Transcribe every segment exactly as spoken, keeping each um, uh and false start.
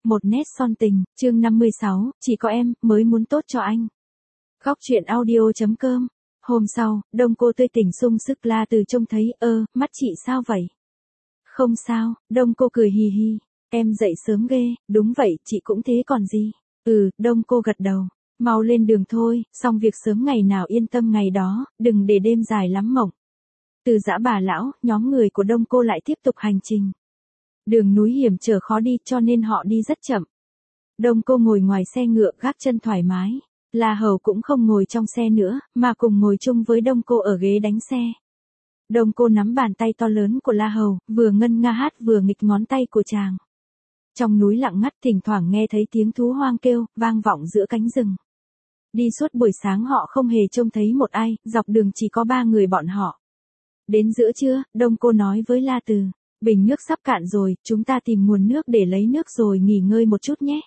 một nét son tình, chương năm mươi sáu, chỉ có em mới muốn tốt cho anh. Góc truyện audio.com. Hôm sau, Đông cô tươi tỉnh sung sức. La Từ trông thấy, ơ, mắt chị sao vậy? Không sao, Đông cô cười hì hì. Em dậy sớm ghê, đúng vậy, chị cũng thế còn gì. Ừ, Đông cô gật đầu. Mau lên đường thôi, xong việc sớm ngày nào yên tâm ngày đó, đừng để đêm dài lắm mộng. Từ Dã Bà Lão, nhóm người của Đông cô lại tiếp tục hành trình. Đường núi hiểm trở khó đi cho nên họ đi rất chậm. Đông cô ngồi ngoài xe ngựa gác chân thoải mái. La Hầu cũng không ngồi trong xe nữa, mà cùng ngồi chung với Đông cô ở ghế đánh xe. Đông cô nắm bàn tay to lớn của La Hầu, vừa ngân nga hát vừa nghịch ngón tay của chàng. Trong núi lặng ngắt thỉnh thoảng nghe thấy tiếng thú hoang kêu, vang vọng giữa cánh rừng. Đi suốt buổi sáng họ không hề trông thấy một ai, dọc đường chỉ có ba người bọn họ. Đến giữa trưa, Đông cô nói với La Từ, bình nước sắp cạn rồi, chúng ta tìm nguồn nước để lấy nước rồi nghỉ ngơi một chút nhé.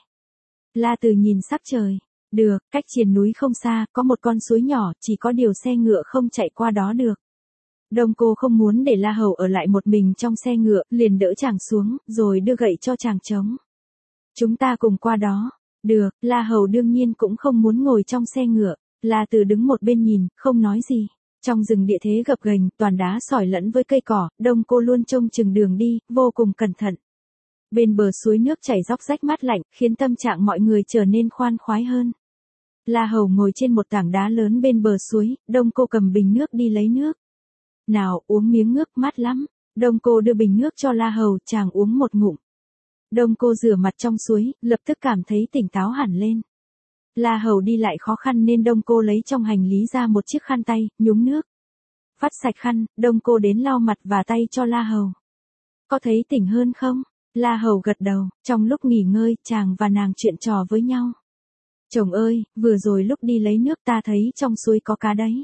La Từ nhìn sắc trời. Được, cách triền núi không xa, có một con suối nhỏ, chỉ có điều xe ngựa không chạy qua đó được. Đông cô không muốn để La Hầu ở lại một mình trong xe ngựa, liền đỡ chàng xuống, rồi đưa gậy cho chàng trống. Chúng ta cùng qua đó. Được, La Hầu đương nhiên cũng không muốn ngồi trong xe ngựa. La Từ đứng một bên nhìn, không nói gì. Trong rừng địa thế gập ghềnh, toàn đá sỏi lẫn với cây cỏ, Đông cô luôn trông chừng đường đi, vô cùng cẩn thận. Bên bờ suối nước chảy róc rách mát lạnh, khiến tâm trạng mọi người trở nên khoan khoái hơn. La Hầu ngồi trên một tảng đá lớn bên bờ suối, Đông cô cầm bình nước đi lấy nước. Nào, uống miếng nước mát lắm. Đông cô đưa bình nước cho La Hầu, chàng uống một ngụm. Đông cô rửa mặt trong suối, lập tức cảm thấy tỉnh táo hẳn lên. La Hầu đi lại khó khăn nên Đông cô lấy trong hành lý ra một chiếc khăn tay, nhúng nước. Vắt sạch khăn, Đông cô đến lau mặt và tay cho La Hầu. Có thấy tỉnh hơn không? La Hầu gật đầu, trong lúc nghỉ ngơi, chàng và nàng chuyện trò với nhau. Chồng ơi, vừa rồi lúc đi lấy nước ta thấy trong suối có cá đấy.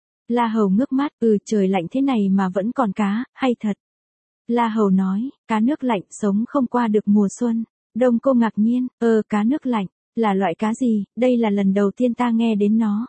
La Hầu ngước mắt, ừ trời lạnh thế này mà vẫn còn cá, hay thật. La Hầu nói, cá nước lạnh sống không qua được mùa xuân. Đông cô ngạc nhiên, ơ cá nước lạnh, là loại cá gì, đây là lần đầu tiên ta nghe đến nó.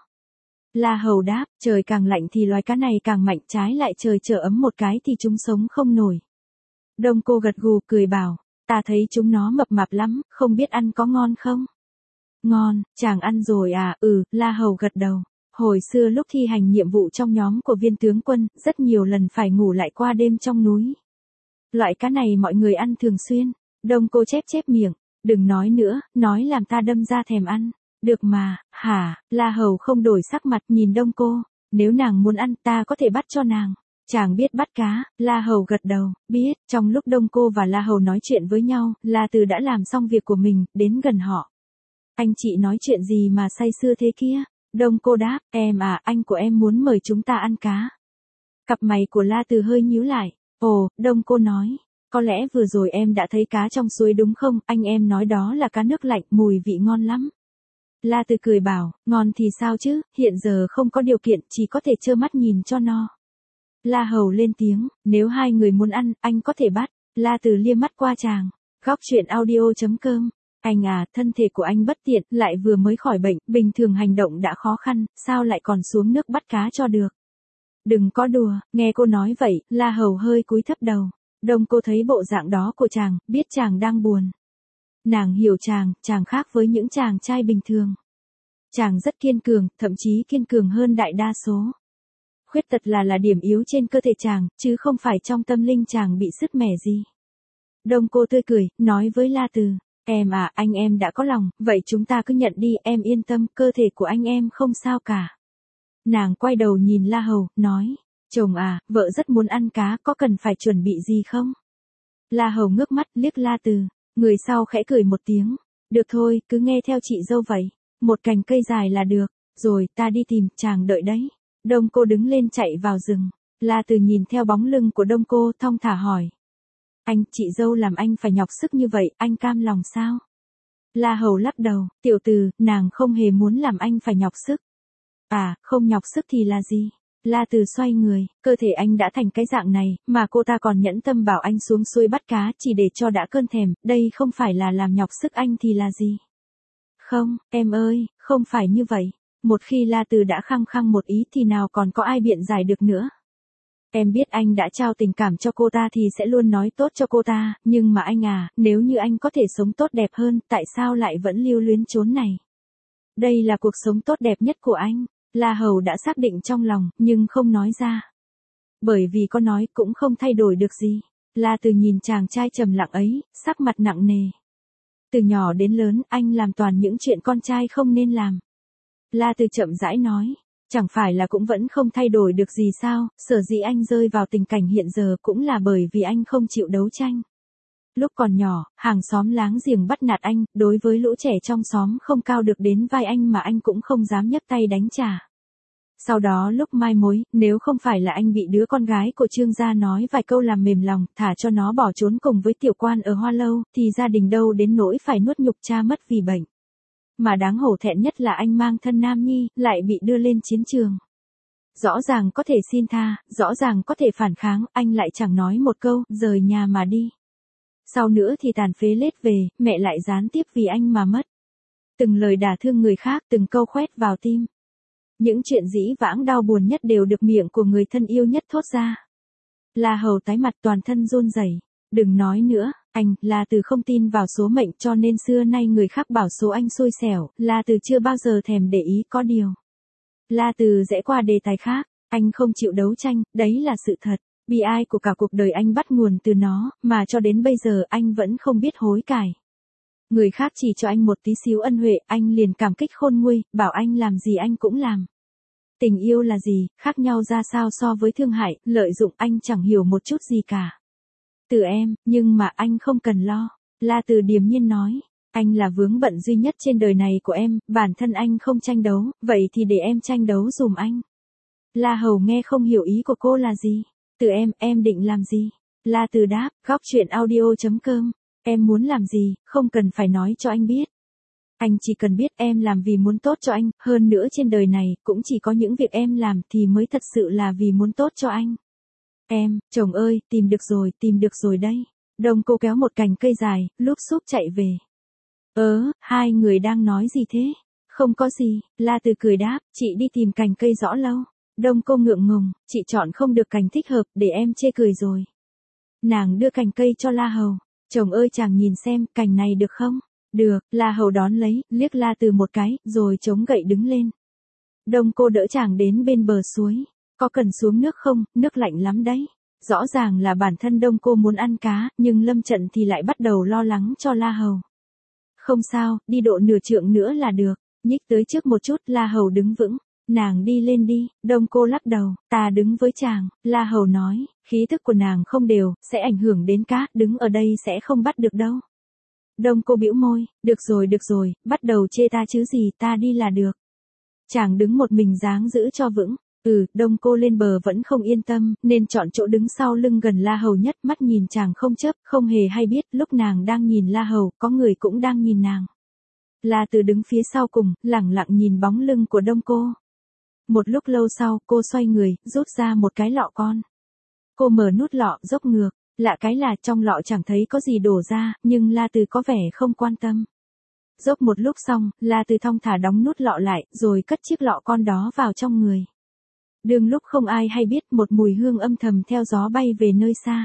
La Hầu đáp, trời càng lạnh thì loài cá này càng mạnh, trái lại trời trở ấm một cái thì chúng sống không nổi. Đông cô gật gù cười bảo, ta thấy chúng nó mập mạp lắm, không biết ăn có ngon không? Ngon, chàng ăn rồi à, ừ, La Hầu gật đầu. Hồi xưa lúc thi hành nhiệm vụ trong nhóm của viên tướng quân, rất nhiều lần phải ngủ lại qua đêm trong núi. Loại cá này mọi người ăn thường xuyên. Đông cô chép chép miệng, đừng nói nữa, nói làm ta đâm ra thèm ăn. Được mà, hả, La Hầu không đổi sắc mặt nhìn Đông cô, nếu nàng muốn ăn ta có thể bắt cho nàng. Chàng biết bắt cá, La Hầu gật đầu, biết, trong lúc Đông cô và La Hầu nói chuyện với nhau, La Từ đã làm xong việc của mình, đến gần họ. Anh chị nói chuyện gì mà say sưa thế kia? Đông cô đáp, em à, anh của em muốn mời chúng ta ăn cá. Cặp mày của La Từ hơi nhíu lại. Ồ, Đông cô nói, có lẽ vừa rồi em đã thấy cá trong suối đúng không? Anh em nói đó là cá nước lạnh, mùi vị ngon lắm. La Từ cười bảo, ngon thì sao chứ, hiện giờ không có điều kiện, chỉ có thể trơ mắt nhìn cho no. La Hầu lên tiếng, nếu hai người muốn ăn, anh có thể bắt. La Từ liếc mắt qua chàng. Góc truyện audio.com. Anh à, thân thể của anh bất tiện, lại vừa mới khỏi bệnh, bình thường hành động đã khó khăn, sao lại còn xuống nước bắt cá cho được. Đừng có đùa, nghe cô nói vậy, La Hầu hơi cúi thấp đầu. Đông cô thấy bộ dạng đó của chàng, biết chàng đang buồn. Nàng hiểu chàng, chàng khác với những chàng trai bình thường. Chàng rất kiên cường, thậm chí kiên cường hơn đại đa số. Khuyết tật là là điểm yếu trên cơ thể chàng, chứ không phải trong tâm linh chàng bị sứt mẻ gì. Đông cô tươi cười, nói với La Từ. Em à, anh em đã có lòng, vậy chúng ta cứ nhận đi, em yên tâm, cơ thể của anh em không sao cả. Nàng quay đầu nhìn La Hầu, nói, chồng à, vợ rất muốn ăn cá, có cần phải chuẩn bị gì không? La Hầu ngước mắt, liếc La Từ, người sau khẽ cười một tiếng, được thôi, cứ nghe theo chị dâu vậy, một cành cây dài là được, rồi ta đi tìm, chàng đợi đấy. Đông cô đứng lên chạy vào rừng, La Từ nhìn theo bóng lưng của Đông cô thong thả hỏi. Anh, chị dâu làm anh phải nhọc sức như vậy, anh cam lòng sao? La Hầu lắc đầu, tiểu từ, nàng không hề muốn làm anh phải nhọc sức. À, không nhọc sức thì là gì? La Từ xoay người, cơ thể anh đã thành cái dạng này, mà cô ta còn nhẫn tâm bảo anh xuống suối bắt cá chỉ để cho đã cơn thèm, đây không phải là làm nhọc sức anh thì là gì? Không, em ơi, không phải như vậy. Một khi La Từ đã khăng khăng một ý thì nào còn có ai biện giải được nữa. Em biết anh đã trao tình cảm cho cô ta thì sẽ luôn nói tốt cho cô ta, nhưng mà anh à, nếu như anh có thể sống tốt đẹp hơn, tại sao lại vẫn lưu luyến chốn này? Đây là cuộc sống tốt đẹp nhất của anh. La Hầu đã xác định trong lòng, nhưng không nói ra. Bởi vì có nói cũng không thay đổi được gì. La Từ nhìn chàng trai trầm lặng ấy, sắc mặt nặng nề. Từ nhỏ đến lớn, anh làm toàn những chuyện con trai không nên làm. La Từ chậm rãi nói, chẳng phải là cũng vẫn không thay đổi được gì sao, sở dĩ anh rơi vào tình cảnh hiện giờ cũng là bởi vì anh không chịu đấu tranh. Lúc còn nhỏ, hàng xóm láng giềng bắt nạt anh, đối với lũ trẻ trong xóm không cao được đến vai anh mà anh cũng không dám nhấc tay đánh trả. Sau đó lúc mai mối, nếu không phải là anh bị đứa con gái của Trương gia nói vài câu làm mềm lòng, thả cho nó bỏ trốn cùng với tiểu quan ở Hoa Lâu, thì gia đình đâu đến nỗi phải nuốt nhục cha mất vì bệnh. Mà đáng hổ thẹn nhất là anh mang thân nam nhi, lại bị đưa lên chiến trường. Rõ ràng có thể xin tha, rõ ràng có thể phản kháng, anh lại chẳng nói một câu, rời nhà mà đi. Sau nữa thì tàn phế lết về, mẹ lại gián tiếp vì anh mà mất. Từng lời đả thương người khác, từng câu khoét vào tim. Những chuyện dĩ vãng đau buồn nhất đều được miệng của người thân yêu nhất thốt ra. La Hầu tái mặt toàn thân run rẩy. Đừng nói nữa, anh, La Từ không tin vào số mệnh cho nên xưa nay người khác bảo số anh xui xẻo, La Từ chưa bao giờ thèm để ý có điều. La Từ rẽ qua đề tài khác, anh không chịu đấu tranh, đấy là sự thật. Bi ai của cả cuộc đời anh bắt nguồn từ nó, mà cho đến bây giờ anh vẫn không biết hối cải. Người khác chỉ cho anh một tí xíu ân huệ, anh liền cảm kích khôn nguôi, bảo anh làm gì anh cũng làm. Tình yêu là gì, khác nhau ra sao so với thương hại, lợi dụng anh chẳng hiểu một chút gì cả. Từ em, nhưng mà anh không cần lo. La Từ điềm nhiên nói, anh là vướng bận duy nhất trên đời này của em, bản thân anh không tranh đấu, vậy thì để em tranh đấu dùm anh. La Hầu nghe không hiểu ý của cô là gì. Từ em, em định làm gì? La Từ đáp, góc truyện audio chấm com. Em muốn làm gì, không cần phải nói cho anh biết. Anh chỉ cần biết em làm vì muốn tốt cho anh, hơn nữa trên đời này, cũng chỉ có những việc em làm thì mới thật sự là vì muốn tốt cho anh. Em, chồng ơi, tìm được rồi, tìm được rồi đây. Đông Cô kéo một cành cây dài, lúp xúp chạy về. Ớ, hai người đang nói gì thế? Không có gì, La Từ cười đáp, chị đi tìm cành cây rõ lâu. Đông Cô ngượng ngùng, chị chọn không được cành thích hợp, để em chê cười rồi. Nàng đưa cành cây cho La Hầu. Chồng ơi chàng nhìn xem, cành này được không? Được, La Hầu đón lấy, liếc La Từ một cái, rồi chống gậy đứng lên. Đông Cô đỡ chàng đến bên bờ suối. Có cần xuống nước không, nước lạnh lắm đấy. Rõ ràng là bản thân Đông Cô muốn ăn cá, nhưng Lâm Trận thì lại bắt đầu lo lắng cho La Hầu. Không sao, đi độ nửa trượng nữa là được. Nhích tới trước một chút, La Hầu đứng vững. Nàng đi lên đi, Đông Cô lắc đầu, ta đứng với chàng, La Hầu nói, khí thức của nàng không đều, sẽ ảnh hưởng đến cá, đứng ở đây sẽ không bắt được đâu. Đông Cô bĩu môi, được rồi được rồi, bắt đầu chê ta chứ gì, ta đi là được. Chàng đứng một mình dáng giữ cho vững. Ừ, Đông Cô lên bờ vẫn không yên tâm, nên chọn chỗ đứng sau lưng gần La Hầu nhất, mắt nhìn chàng không chớp, không hề hay biết, lúc nàng đang nhìn La Hầu, có người cũng đang nhìn nàng. La Từ đứng phía sau cùng, lẳng lặng nhìn bóng lưng của Đông Cô. Một lúc lâu sau, cô xoay người, rút ra một cái lọ con. Cô mở nút lọ, dốc ngược, lạ cái là trong lọ chẳng thấy có gì đổ ra, nhưng La Từ có vẻ không quan tâm. Dốc một lúc xong, La Từ thong thả đóng nút lọ lại, rồi cất chiếc lọ con đó vào trong người. Đương lúc không ai hay biết, một mùi hương âm thầm theo gió bay về nơi xa.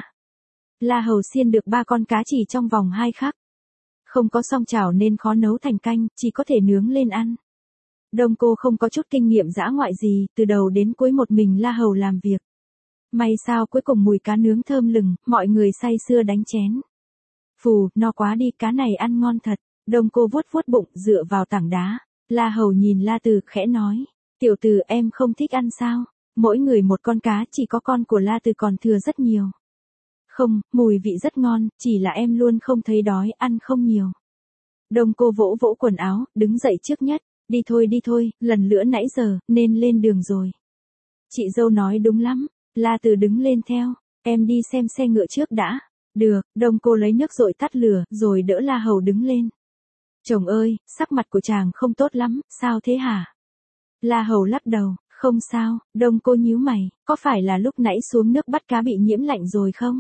La Hầu xiên được ba con cá chỉ trong vòng hai khắc. Không có song chảo nên khó nấu thành canh, chỉ có thể nướng lên ăn. Đông Cô không có chút kinh nghiệm dã ngoại gì, từ đầu đến cuối một mình La Hầu làm việc. May sao cuối cùng mùi cá nướng thơm lừng, mọi người say sưa đánh chén. Phù, no quá đi, cá này ăn ngon thật. Đông Cô vuốt vuốt bụng, dựa vào tảng đá. La Hầu nhìn La Từ, khẽ nói, tiểu Từ em không thích ăn sao? Mỗi người một con cá, chỉ có con của La Từ còn thừa rất nhiều. Không, mùi vị rất ngon, chỉ là em luôn không thấy đói, ăn không nhiều. Đông Cô vỗ vỗ quần áo, đứng dậy trước nhất. Đi thôi đi thôi, lần nữa nãy giờ, nên lên đường rồi. Chị dâu nói đúng lắm. La Từ đứng lên theo. Em đi xem xe ngựa trước đã. Được, Đông Cô lấy nước dội tắt lửa, rồi đỡ La Hầu đứng lên. Chồng ơi, sắc mặt của chàng không tốt lắm, sao thế hả? La Hầu lắc đầu, không sao. Đông Cô nhíu mày, có phải là lúc nãy xuống nước bắt cá bị nhiễm lạnh rồi không?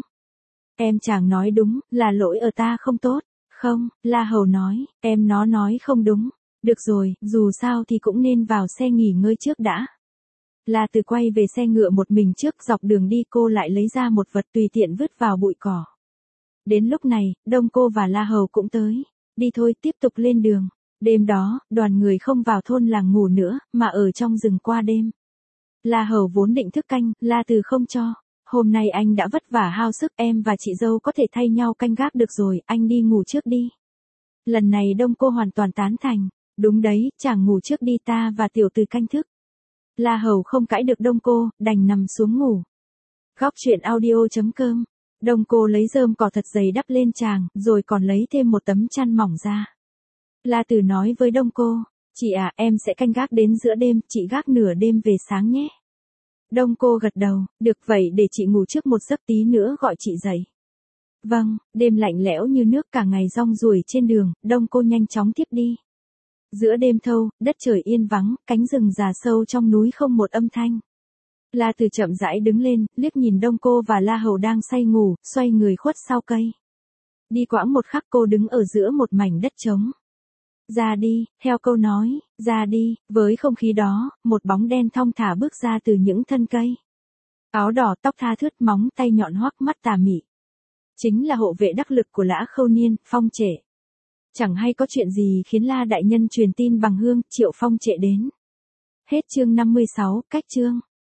Em chàng nói đúng, là lỗi ở ta không tốt. Không, La Hầu nói, em nó nói không đúng. Được rồi, dù sao thì cũng nên vào xe nghỉ ngơi trước đã. La Từ quay về xe ngựa một mình trước, dọc đường đi cô lại lấy ra một vật tùy tiện vứt vào bụi cỏ. Đến lúc này, Đông Cô và La Hầu cũng tới. Đi thôi, tiếp tục lên đường. Đêm đó, đoàn người không vào thôn làng ngủ nữa, mà ở trong rừng qua đêm. La Hầu vốn định thức canh, La Từ không cho. Hôm nay anh đã vất vả hao sức, em và chị dâu có thể thay nhau canh gác được rồi, anh đi ngủ trước đi. Lần này Đông Cô hoàn toàn tán thành. Đúng đấy, chàng ngủ trước đi, ta và tiểu từ canh thức. La Hầu không cãi được Đông Cô, đành nằm xuống ngủ. Góc truyện audio chấm com. Đông Cô lấy rơm cỏ thật dày đắp lên chàng, rồi còn lấy thêm một tấm chăn mỏng ra. La Từ nói với Đông Cô, chị à, em sẽ canh gác đến giữa đêm, chị gác nửa đêm về sáng nhé. Đông Cô gật đầu, được vậy để chị ngủ trước một giấc, tí nữa gọi chị dậy. Vâng, đêm lạnh lẽo như nước, cả ngày rong ruổi trên đường, Đông Cô nhanh chóng tiếp đi. Giữa đêm thâu, đất trời yên vắng, cánh rừng già sâu trong núi không một âm thanh. La Từ chậm rãi đứng lên, liếc nhìn Đông Cô và La Hầu đang say ngủ, xoay người khuất sau cây. Đi quãng một khắc cô đứng ở giữa một mảnh đất trống. Ra đi, theo câu nói, ra đi, với không khí đó, một bóng đen thong thả bước ra từ những thân cây. Áo đỏ, tóc tha thướt, móng tay nhọn hoắc, mắt tà mị. Chính là hộ vệ đắc lực của Lã Khâu Niên, Phong Trệ. Chẳng hay có chuyện gì khiến La đại nhân truyền tin bằng hương, Triệu Phong Trệ đến. Hết chương năm mươi sáu, cách chương.